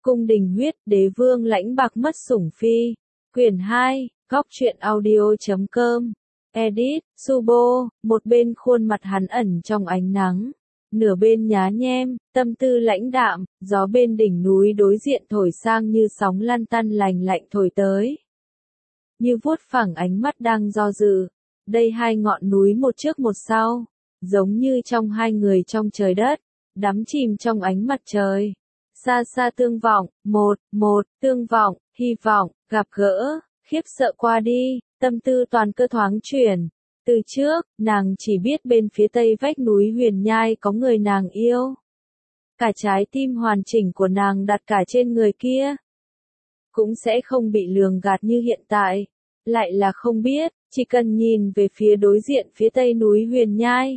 Cung đình huyết, đế vương lãnh bạc mất sủng phi. Quyển 2, góc truyện audio.com. Edit, Subo, một bên khuôn mặt hắn ẩn trong ánh nắng, nửa bên nhá nhem, tâm tư lãnh đạm, gió bên đỉnh núi đối diện thổi sang như sóng lăn tăn lành lạnh thổi tới. Như vuốt phẳng ánh mắt đang do dự, đây hai ngọn núi một trước một sau, giống như trong hai người trong trời đất, đắm chìm trong ánh mặt trời. Xa xa tương vọng, tương vọng, hy vọng, gặp gỡ, khiếp sợ qua đi, tâm tư toàn cơ thoáng chuyển. Từ trước, nàng chỉ biết bên phía tây vách núi Huyền Nhai có người nàng yêu. Cả trái tim hoàn chỉnh của nàng đặt cả trên người kia. Cũng sẽ không bị lường gạt như hiện tại. Lại là không biết, chỉ cần nhìn về phía đối diện phía tây núi Huyền Nhai.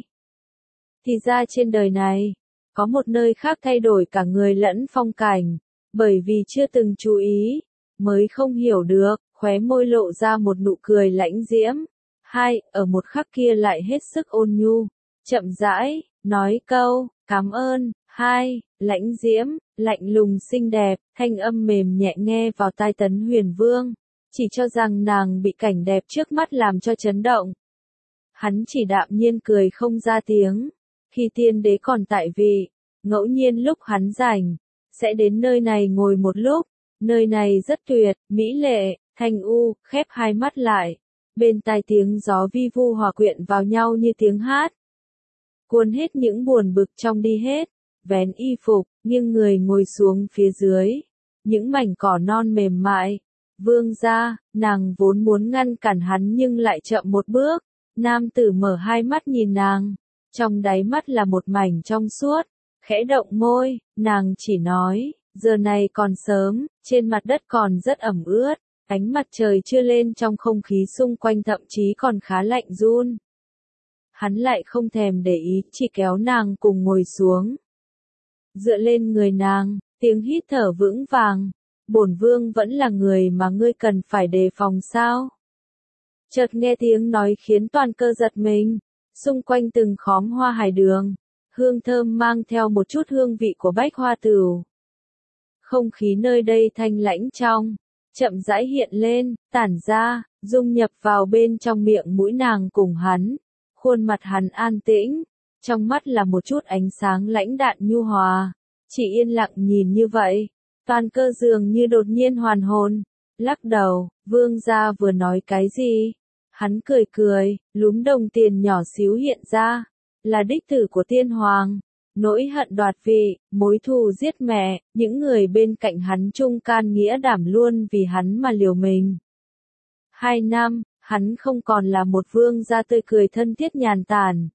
Thì ra trên đời này, có một nơi khác thay đổi cả người lẫn phong cảnh, bởi vì chưa từng chú ý, mới không hiểu được, khóe môi lộ ra một nụ cười lãnh diễm. Hai, ở một khắc kia lại hết sức ôn nhu, chậm rãi, nói câu, cảm ơn. Hai, lãnh diễm, lạnh lùng xinh đẹp, thanh âm mềm nhẹ nghe vào tai Tấn Huyền Vương, chỉ cho rằng nàng bị cảnh đẹp trước mắt làm cho chấn động. Hắn chỉ đạm nhiên cười không ra tiếng. Khi tiên đế còn tại vị, ngẫu nhiên lúc hắn rảnh, sẽ đến nơi này ngồi một lúc, nơi này rất tuyệt, mỹ lệ, thanh u, khép hai mắt lại, bên tai tiếng gió vi vu hòa quyện vào nhau như tiếng hát. Cuốn hết những buồn bực trong đi hết, vén y phục, nghiêng người ngồi xuống phía dưới, những mảnh cỏ non mềm mại. Vương gia, nàng vốn muốn ngăn cản hắn nhưng lại chậm một bước, nam tử mở hai mắt nhìn nàng. Trong đáy mắt là một mảnh trong suốt, khẽ động môi, nàng chỉ nói, giờ này còn sớm, trên mặt đất còn rất ẩm ướt, ánh mặt trời chưa lên trong không khí xung quanh thậm chí còn khá lạnh run. Hắn lại không thèm để ý, chỉ kéo nàng cùng ngồi xuống. Dựa lên người nàng, tiếng hít thở vững vàng, bổn vương vẫn là người mà ngươi cần phải đề phòng sao? Chợt nghe tiếng nói khiến toàn cơ giật mình. Xung quanh từng khóm hoa hải đường, hương thơm mang theo một chút hương vị của bách hoa tửu. Không khí nơi đây thanh lãnh trong, chậm rãi hiện lên, tản ra, dung nhập vào bên trong miệng mũi nàng cùng hắn. Khuôn mặt hắn an tĩnh, trong mắt là một chút ánh sáng lãnh đạm nhu hòa, chỉ yên lặng nhìn như vậy. Toàn cơ dường như đột nhiên hoàn hồn, lắc đầu, vương gia vừa nói cái gì? Hắn cười cười, lúm đồng tiền nhỏ xíu hiện ra, là đích tử của tiên hoàng, nỗi hận đoạt vị, mối thù giết mẹ, những người bên cạnh hắn trung can nghĩa đảm luôn vì hắn mà liều mình. 2 năm, hắn không còn là một vương gia tươi cười thân thiết nhàn tản.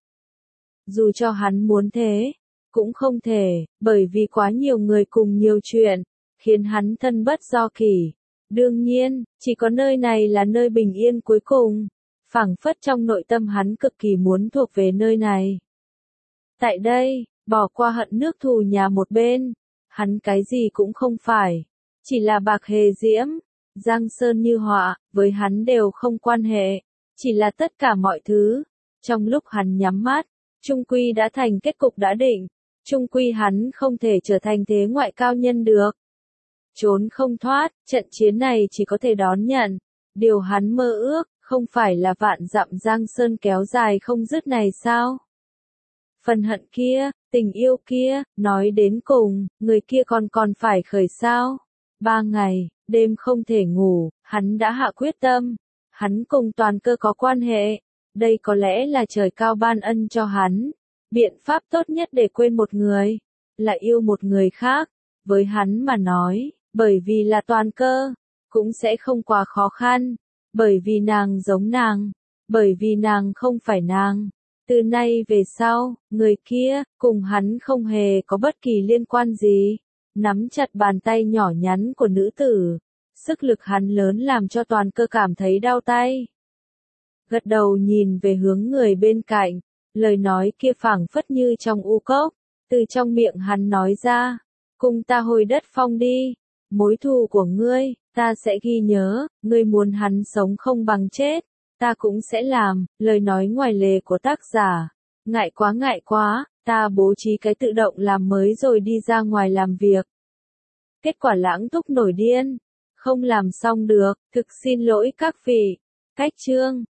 Dù cho hắn muốn thế, cũng không thể, bởi vì quá nhiều người cùng nhiều chuyện, khiến hắn thân bất do kỷ. Đương nhiên, chỉ có nơi này là nơi bình yên cuối cùng. Phảng phất trong nội tâm hắn cực kỳ muốn thuộc về nơi này. Tại đây, bỏ qua hận nước thù nhà một bên, hắn cái gì cũng không phải. Chỉ là bạc hề diễm, giang sơn như họa, với hắn đều không quan hệ. Chỉ là tất cả mọi thứ. Trong lúc hắn nhắm mắt, chung quy đã thành kết cục đã định. Chung quy hắn không thể trở thành thế ngoại cao nhân được. Trốn không thoát, trận chiến này chỉ có thể đón nhận. Điều hắn mơ ước, không phải là vạn dặm giang sơn kéo dài không dứt này sao? Phần hận kia, tình yêu kia, nói đến cùng, người kia còn phải khởi sao? 3 ngày, đêm không thể ngủ, hắn đã hạ quyết tâm. Hắn cùng toàn cơ có quan hệ. Đây có lẽ là trời cao ban ân cho hắn. Biện pháp tốt nhất để quên một người, là yêu một người khác. Với hắn mà nói, bởi vì là toàn cơ, cũng sẽ không quá khó khăn. Bởi vì nàng giống nàng, bởi vì nàng không phải nàng. Từ nay về sau, người kia, cùng hắn không hề có bất kỳ liên quan gì. Nắm chặt bàn tay nhỏ nhắn của nữ tử. Sức lực hắn lớn làm cho toàn cơ cảm thấy đau tay. Gật đầu nhìn về hướng người bên cạnh, lời nói kia phảng phất như trong u cốc. Từ trong miệng hắn nói ra, cùng ta hồi đất phong đi. Mối thù của ngươi, ta sẽ ghi nhớ, ngươi muốn hắn sống không bằng chết, ta cũng sẽ làm. Lời nói ngoài lề của tác giả. Ngại quá, ta bố trí cái tự động làm mới rồi đi ra ngoài làm việc. Kết quả Lãng Túc nổi điên. Không làm xong được, thực xin lỗi các vị. Cách chương